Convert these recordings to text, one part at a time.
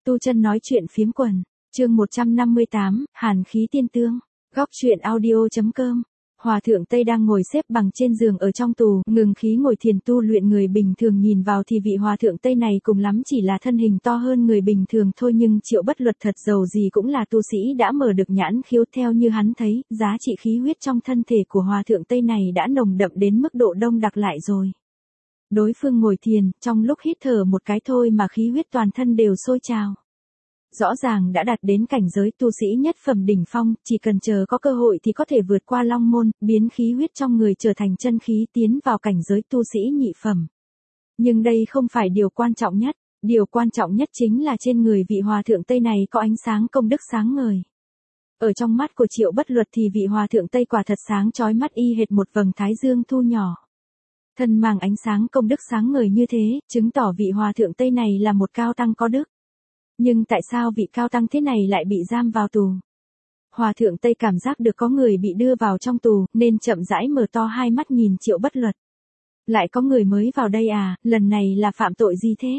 Tu chân nói chuyện phiếm quần, chương 158, Hàn khí tiên tương, góc chuyện audio.com. Hòa thượng Tây đang ngồi xếp bằng trên giường ở trong tù, ngừng khí ngồi thiền tu luyện. Người bình thường nhìn vào thì vị hòa thượng Tây này cùng lắm chỉ là thân hình to hơn người bình thường thôi, nhưng Triệu Bất Luật thật dầu gì cũng là tu sĩ đã mở được nhãn khiếu. Theo như hắn thấy, giá trị khí huyết trong thân thể của hòa thượng Tây này đã nồng đậm đến mức độ đông đặc lại rồi. Đối phương ngồi thiền, trong lúc hít thở một cái thôi mà khí huyết toàn thân đều sôi trào. Rõ ràng đã đạt đến cảnh giới tu sĩ nhất phẩm đỉnh phong, chỉ cần chờ có cơ hội thì có thể vượt qua long môn, biến khí huyết trong người trở thành chân khí, tiến vào cảnh giới tu sĩ nhị phẩm. Nhưng đây không phải điều quan trọng nhất, điều quan trọng nhất chính là trên người vị hòa thượng Tây này có ánh sáng công đức sáng ngời. Ở trong mắt của Triệu Bất Luật thì vị hòa thượng Tây quả thật sáng chói mắt y hệt một vầng thái dương thu nhỏ. Thân mang ánh sáng công đức sáng ngời như thế, chứng tỏ vị hòa thượng Tây này là một cao tăng có đức. Nhưng tại sao vị cao tăng thế này lại bị giam vào tù? Hòa thượng Tây cảm giác được có người bị đưa vào trong tù, nên chậm rãi mở to hai mắt nhìn Triệu Bất Luật. Lại có người mới vào đây à, lần này là phạm tội gì thế?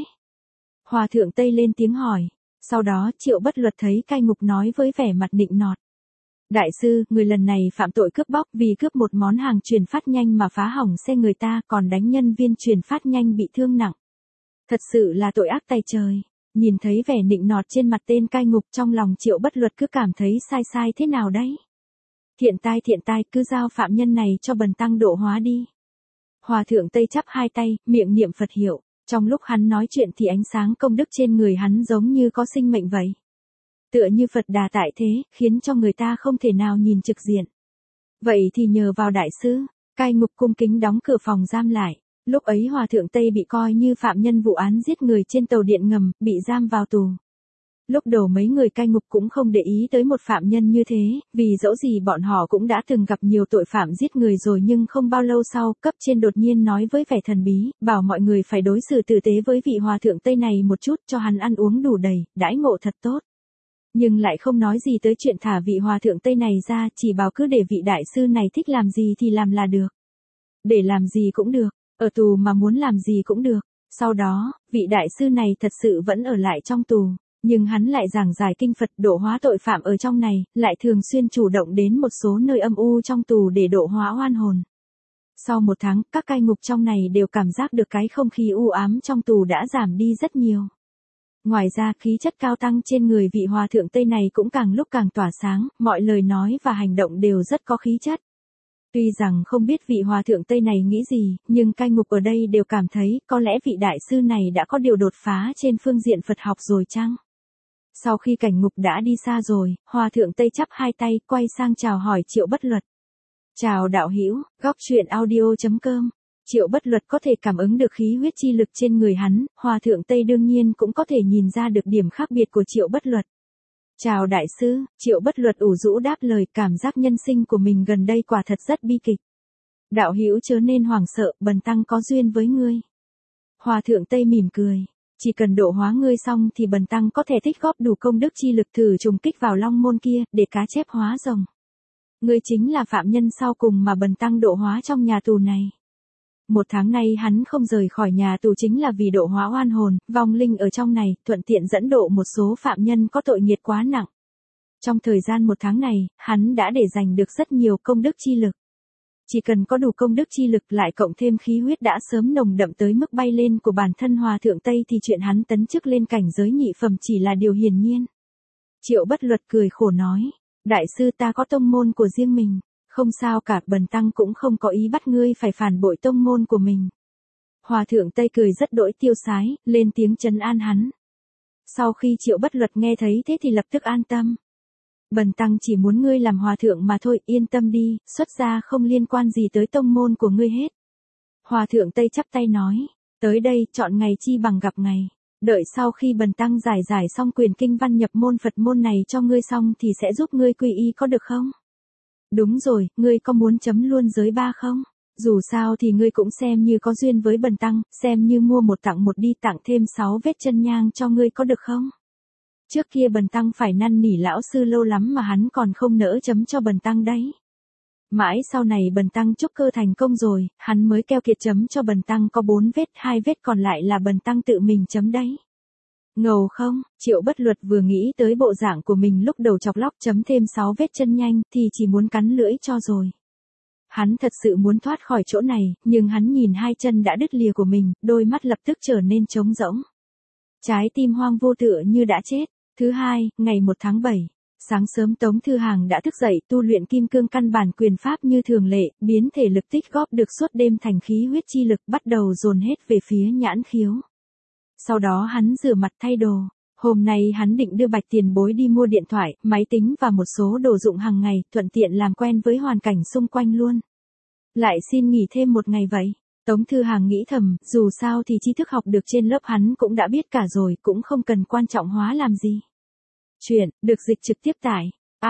Hòa thượng Tây lên tiếng hỏi. Sau đó Triệu Bất Luật thấy cai ngục nói với vẻ mặt nịnh nọt. Đại sư, người lần này phạm tội cướp bóc, vì cướp một món hàng chuyển phát nhanh mà phá hỏng xe người ta, còn đánh nhân viên chuyển phát nhanh bị thương nặng. Thật sự là tội ác tày trời. Nhìn thấy vẻ nịnh nọt trên mặt tên cai ngục, trong lòng Triệu Bất Luật cứ cảm thấy sai thế nào đấy. Thiện tai, cứ giao phạm nhân này cho bần tăng độ hóa đi. Hòa thượng Tây chắp hai tay, miệng niệm Phật hiệu. Trong lúc hắn nói chuyện thì ánh sáng công đức trên người hắn giống như có sinh mệnh vậy. Tựa như Phật Đà tại thế, khiến cho người ta không thể nào nhìn trực diện. Vậy thì nhờ vào đại sư, cai ngục cung kính đóng cửa phòng giam lại. Lúc ấy hòa thượng Tây bị coi như phạm nhân vụ án giết người trên tàu điện ngầm, bị giam vào tù. Lúc đầu mấy người cai ngục cũng không để ý tới một phạm nhân như thế, vì dẫu gì bọn họ cũng đã từng gặp nhiều tội phạm giết người rồi, nhưng không bao lâu sau, cấp trên đột nhiên nói với vẻ thần bí, bảo mọi người phải đối xử tử tế với vị hòa thượng Tây này một chút, cho hắn ăn uống đủ đầy, đãi ngộ thật tốt. Nhưng lại không nói gì tới chuyện thả vị hòa thượng Tây này ra, chỉ bảo cứ để vị đại sư này thích làm gì thì làm là được. Để làm gì cũng được. Ở tù mà muốn làm gì cũng được. Sau đó, vị đại sư này thật sự vẫn ở lại trong tù, nhưng hắn lại giảng giải kinh Phật độ hóa tội phạm ở trong này, lại thường xuyên chủ động đến một số nơi âm u trong tù để độ hóa oan hồn. Sau một tháng, các cai ngục trong này đều cảm giác được cái không khí u ám trong tù đã giảm đi rất nhiều. Ngoài ra, khí chất cao tăng trên người vị hòa thượng Tây này cũng càng lúc càng tỏa sáng, mọi lời nói và hành động đều rất có khí chất. Tuy rằng không biết vị hòa thượng Tây này nghĩ gì, nhưng cai ngục ở đây đều cảm thấy có lẽ vị đại sư này đã có điều đột phá trên phương diện Phật học rồi chăng? Sau khi cảnh ngục đã đi xa rồi, hòa thượng Tây chắp hai tay, quay sang chào hỏi Triệu Bất Luật. Chào đạo hữu, góc chuyện audio.com. Triệu Bất Luật có thể cảm ứng được khí huyết chi lực trên người hắn, hòa thượng Tây đương nhiên cũng có thể nhìn ra được điểm khác biệt của Triệu Bất Luật. Chào đại sư, Triệu Bất Luật ủ rũ đáp lời, cảm giác nhân sinh của mình gần đây quả thật rất bi kịch. Đạo hữu chớ nên hoảng sợ, bần tăng có duyên với ngươi. Hòa thượng Tây mỉm cười, chỉ cần độ hóa ngươi xong thì bần tăng có thể tích góp đủ công đức chi lực thử trùng kích vào long môn kia, để cá chép hóa rồng. Ngươi chính là phạm nhân sau cùng mà bần tăng độ hóa trong nhà tù này. Một tháng nay hắn không rời khỏi nhà tù chính là vì độ hóa oan hồn, vong linh ở trong này, thuận tiện dẫn độ một số phạm nhân có tội nghiệp quá nặng. Trong thời gian một tháng này, hắn đã để dành được rất nhiều công đức chi lực. Chỉ cần có đủ công đức chi lực lại cộng thêm khí huyết đã sớm nồng đậm tới mức bay lên của bản thân hòa thượng Tây thì chuyện hắn tấn chức lên cảnh giới nhị phẩm chỉ là điều hiển nhiên. Triệu Bất Luật cười khổ nói, đại sư ta có tông môn của riêng mình. Không sao cả, bần tăng cũng không có ý bắt ngươi phải phản bội tông môn của mình. Hòa thượng Tây cười rất đỗi tiêu sái, lên tiếng trấn an hắn. Sau khi Triệu Bất Luật nghe thấy thế thì lập tức an tâm. Bần tăng chỉ muốn ngươi làm hòa thượng mà thôi, yên tâm đi, xuất gia không liên quan gì tới tông môn của ngươi hết. Hòa thượng Tây chắp tay nói, tới đây chọn ngày chi bằng gặp ngày. Đợi sau khi bần tăng giải xong quyền kinh văn nhập môn Phật môn này cho ngươi xong thì sẽ giúp ngươi quy y có được không? Đúng rồi, ngươi có muốn chấm luôn giới ba không? Dù sao thì ngươi cũng xem như có duyên với bần tăng, xem như mua một tặng một đi, tặng thêm 6 vết chân nhang cho ngươi có được không? Trước kia bần tăng phải năn nỉ lão sư lâu lắm mà hắn còn không nỡ chấm cho bần tăng đấy. Mãi sau này bần tăng trúc cơ thành công rồi, hắn mới keo kiệt chấm cho bần tăng có 4 vết, 2 vết còn lại là bần tăng tự mình chấm đấy. Ngầu không, Triệu Bất Luật vừa nghĩ tới bộ dạng của mình lúc đầu chọc lóc chấm thêm 6 vết chân nhanh thì chỉ muốn cắn lưỡi cho rồi. Hắn thật sự muốn thoát khỏi chỗ này, nhưng hắn nhìn hai chân đã đứt lìa của mình, đôi mắt lập tức trở nên trống rỗng. Trái tim hoang vô tựa như đã chết. Thứ hai, ngày 1 tháng 7. Sáng sớm Tống Thư Hàng đã thức dậy tu luyện kim cương căn bản quyền pháp như thường lệ, biến thể lực tích góp được suốt đêm thành khí huyết chi lực bắt đầu dồn hết về phía nhãn khiếu. Sau đó hắn rửa mặt thay đồ. Hôm nay hắn định đưa Bạch Tiền Bối đi mua điện thoại, máy tính và một số đồ dụng hàng ngày, thuận tiện làm quen với hoàn cảnh xung quanh luôn. Lại xin nghỉ thêm một ngày vậy. Tống Thư Hàng nghĩ thầm, dù sao thì tri thức học được trên lớp hắn cũng đã biết cả rồi, cũng không cần quan trọng hóa làm gì. Chuyện, được dịch trực tiếp tại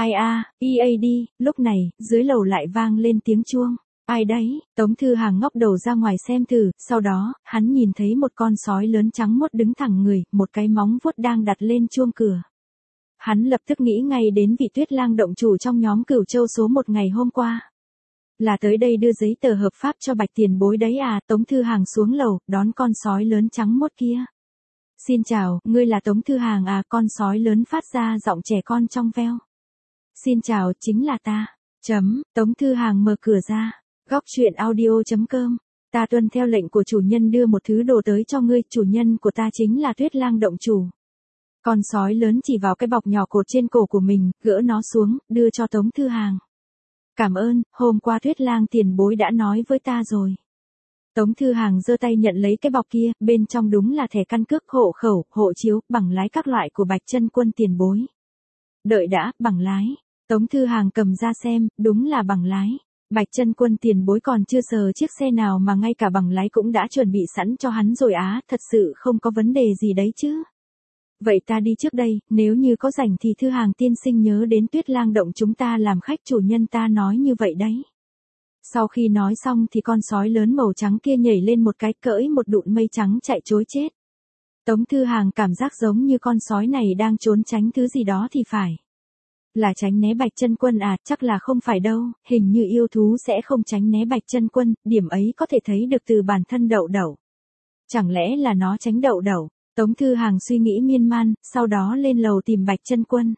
EAD, lúc này, dưới lầu lại vang lên tiếng chuông. Ai đấy? Tống Thư Hàng ngóc đầu ra ngoài xem thử, sau đó, hắn nhìn thấy một con sói lớn trắng muốt đứng thẳng người, một cái móng vuốt đang đặt lên chuông cửa. Hắn lập tức nghĩ ngay đến vị Tuyết Lang động chủ trong nhóm Cửu Châu số 1 ngày hôm qua. Là tới đây đưa giấy tờ hợp pháp cho Bạch Tiền Bối đấy à? Tống Thư Hàng xuống lầu, đón con sói lớn trắng muốt kia. Xin chào, ngươi là Tống Thư Hàng à? Con sói lớn phát ra giọng trẻ con trong veo. Xin chào, chính là ta. Tống Thư Hàng mở cửa ra. Góc truyện audio.com. Ta tuân theo lệnh của chủ nhân đưa một thứ đồ tới cho ngươi, chủ nhân của ta chính là Tuyết Lang động chủ. Con sói lớn chỉ vào cái bọc nhỏ cột trên cổ của mình, gỡ nó xuống, đưa cho Tống Thư Hàng. Cảm ơn, hôm qua Tuyết Lang tiền bối đã nói với ta rồi. Tống Thư Hàng giơ tay nhận lấy cái bọc kia, bên trong đúng là thẻ căn cước, hộ khẩu, hộ chiếu, bằng lái các loại của Bạch Chân Quân tiền bối. Đợi đã, bằng lái. Tống Thư Hàng cầm ra xem, đúng là bằng lái. Bạch Chân Quân tiền bối còn chưa sờ chiếc xe nào mà ngay cả bằng lái cũng đã chuẩn bị sẵn cho hắn rồi á, thật sự không có vấn đề gì đấy chứ. Vậy ta đi trước đây, nếu như có rảnh thì Thư Hàng tiên sinh nhớ đến Tuyết Lang động chúng ta làm khách, chủ nhân ta nói như vậy đấy. Sau khi nói xong thì con sói lớn màu trắng kia nhảy lên một cái, cưỡi một đụn mây trắng chạy trối chết. Tống Thư Hàng cảm giác giống như con sói này đang trốn tránh thứ gì đó thì phải. Là tránh né Bạch Chân Quân à? Chắc là không phải đâu, hình như yêu thú sẽ không tránh né Bạch Chân Quân, điểm ấy có thể thấy được từ bản thân Đậu Đậu. Chẳng lẽ là nó tránh Đậu Đậu? Tống Thư Hàng suy nghĩ miên man, sau đó lên lầu tìm Bạch Chân Quân.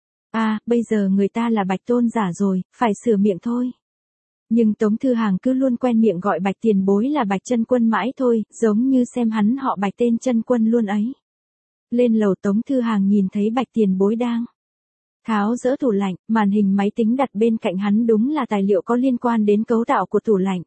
À, bây giờ người ta là Bạch Tôn giả rồi, phải sửa miệng thôi. Nhưng Tống Thư Hàng cứ luôn quen miệng gọi Bạch Tiền Bối là Bạch Chân Quân mãi thôi, giống như xem hắn họ Bạch tên Chân Quân luôn ấy. Lên lầu Tống Thư Hàng nhìn thấy Bạch Tiền Bối đang tháo dỡ tủ lạnh, màn hình máy tính đặt bên cạnh hắn đúng là tài liệu có liên quan đến cấu tạo của tủ lạnh.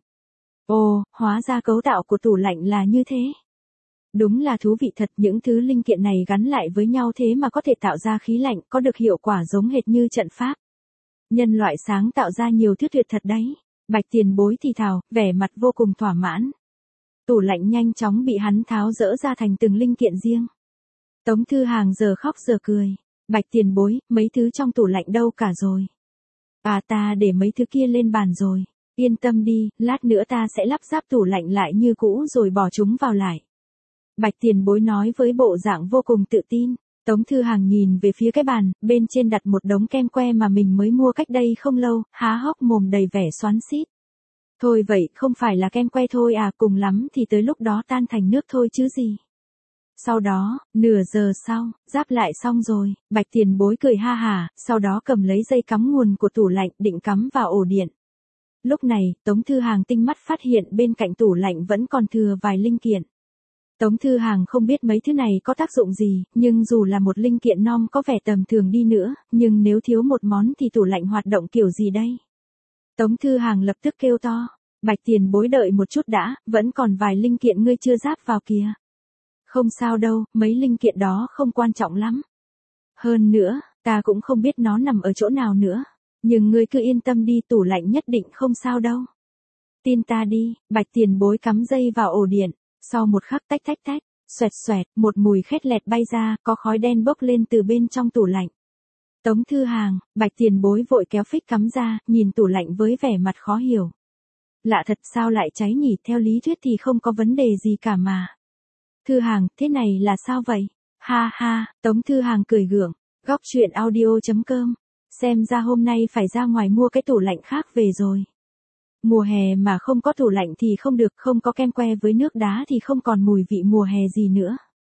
Ồ, hóa ra cấu tạo của tủ lạnh là như thế. Đúng là thú vị thật, những thứ linh kiện này gắn lại với nhau thế mà có thể tạo ra khí lạnh, có được hiệu quả giống hệt như trận pháp. Nhân loại sáng tạo ra nhiều thứ tuyệt thật đấy. Bạch Tiền Bối thì thào, vẻ mặt vô cùng thỏa mãn. Tủ lạnh nhanh chóng bị hắn tháo dỡ ra thành từng linh kiện riêng. Tống Thư Hàng giờ khóc giờ cười. Bạch Tiền Bối, mấy thứ trong tủ lạnh đâu cả rồi? À, ta để mấy thứ kia lên bàn rồi. Yên tâm đi, lát nữa ta sẽ lắp ráp tủ lạnh lại như cũ rồi bỏ chúng vào lại. Bạch Tiền Bối nói với bộ dạng vô cùng tự tin. Tống Thư Hàng nhìn về phía cái bàn, bên trên đặt một đống kem que mà mình mới mua cách đây không lâu, há hốc mồm đầy vẻ xoắn xít. Thôi vậy, không phải là kem que thôi à, cùng lắm thì tới lúc đó tan thành nước thôi chứ gì. Sau đó, nửa giờ sau, ráp lại xong rồi, Bạch Tiền Bối cười ha hả, sau đó cầm lấy dây cắm nguồn của tủ lạnh định cắm vào ổ điện. Lúc này, Tống Thư Hàng tinh mắt phát hiện bên cạnh tủ lạnh vẫn còn thừa vài linh kiện. Tống Thư Hàng không biết mấy thứ này có tác dụng gì, nhưng dù là một linh kiện non có vẻ tầm thường đi nữa, nhưng nếu thiếu một món thì tủ lạnh hoạt động kiểu gì đây? Tống Thư Hàng lập tức kêu to, Bạch Tiền Bối đợi một chút đã, vẫn còn vài linh kiện ngươi chưa ráp vào kìa. Không sao đâu, mấy linh kiện đó không quan trọng lắm. Hơn nữa, ta cũng không biết nó nằm ở chỗ nào nữa. Nhưng ngươi cứ yên tâm đi, tủ lạnh nhất định không sao đâu. Tin ta đi. Bạch Tiền Bối cắm dây vào ổ điện. Sau một khắc tách tách tách, xoẹt xoẹt, một mùi khét lẹt bay ra, có khói đen bốc lên từ bên trong tủ lạnh. Tống Thư Hàng, Bạch Tiền Bối vội kéo phích cắm ra, nhìn tủ lạnh với vẻ mặt khó hiểu. Lạ thật, sao lại cháy nhỉ, theo lý thuyết thì không có vấn đề gì cả mà. Thư Hàng, thế này là sao vậy? Ha ha, Tống Thư Hàng cười gượng. Góc truyện audio.com. Xem ra hôm nay phải ra ngoài mua cái tủ lạnh khác về rồi. Mùa hè mà không có tủ lạnh thì không được, không có kem que với nước đá thì không còn mùi vị mùa hè gì nữa.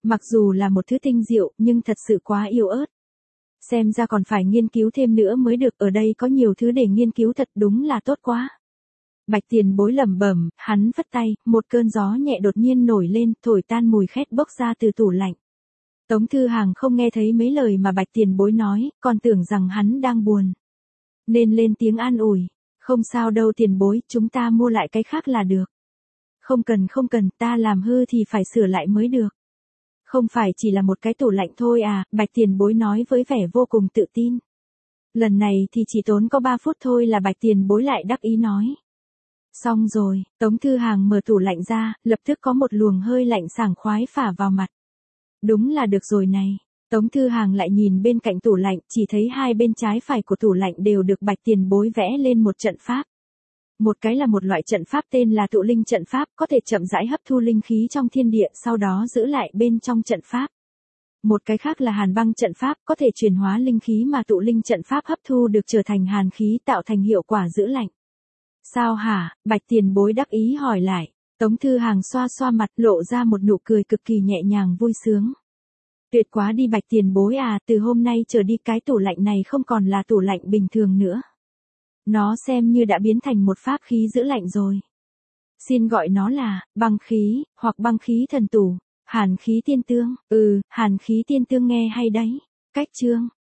Mặc dù là một thứ tinh diệu, nhưng thật sự quá yếu ớt. Xem ra còn phải nghiên cứu thêm nữa mới được, ở đây có nhiều thứ để nghiên cứu thật đúng là tốt quá. Bạch Tiền Bối lẩm bẩm, hắn phất tay, một cơn gió nhẹ đột nhiên nổi lên, thổi tan mùi khét bốc ra từ tủ lạnh. Tống Thư Hàng không nghe thấy mấy lời mà Bạch Tiền Bối nói, còn tưởng rằng hắn đang buồn. Nên lên tiếng an ủi, không sao đâu Tiền Bối, chúng ta mua lại cái khác là được. Không cần, ta làm hư thì phải sửa lại mới được. Không phải chỉ là một cái tủ lạnh thôi à, Bạch Tiền Bối nói với vẻ vô cùng tự tin. Lần này thì chỉ tốn có 3 phút thôi là Bạch Tiền Bối lại đắc ý nói. Xong rồi, Tống Thư Hàng mở tủ lạnh ra, lập tức có một luồng hơi lạnh sảng khoái phả vào mặt. Đúng là được rồi này. Tống Thư Hàng lại nhìn bên cạnh tủ lạnh, chỉ thấy hai bên trái phải của tủ lạnh đều được Bạch Tiền Bối vẽ lên một trận pháp. Một cái là một loại trận pháp tên là tụ linh trận pháp, có thể chậm rãi hấp thu linh khí trong thiên địa, sau đó giữ lại bên trong trận pháp. Một cái khác là hàn băng trận pháp, có thể chuyển hóa linh khí mà tụ linh trận pháp hấp thu được trở thành hàn khí, tạo thành hiệu quả giữ lạnh. Sao hả? Bạch Tiền Bối đắc ý hỏi lại. Tống Thư Hàng xoa xoa mặt, lộ ra một nụ cười cực kỳ nhẹ nhàng vui sướng. Tuyệt quá đi Bạch Tiền Bối à, từ hôm nay trở đi cái tủ lạnh này không còn là tủ lạnh bình thường nữa. Nó xem như đã biến thành một pháp khí giữ lạnh rồi. Xin gọi nó là băng khí, hoặc băng khí thần tủ, hàn khí tiên tương. Hàn khí tiên tương nghe hay đấy. Cách chương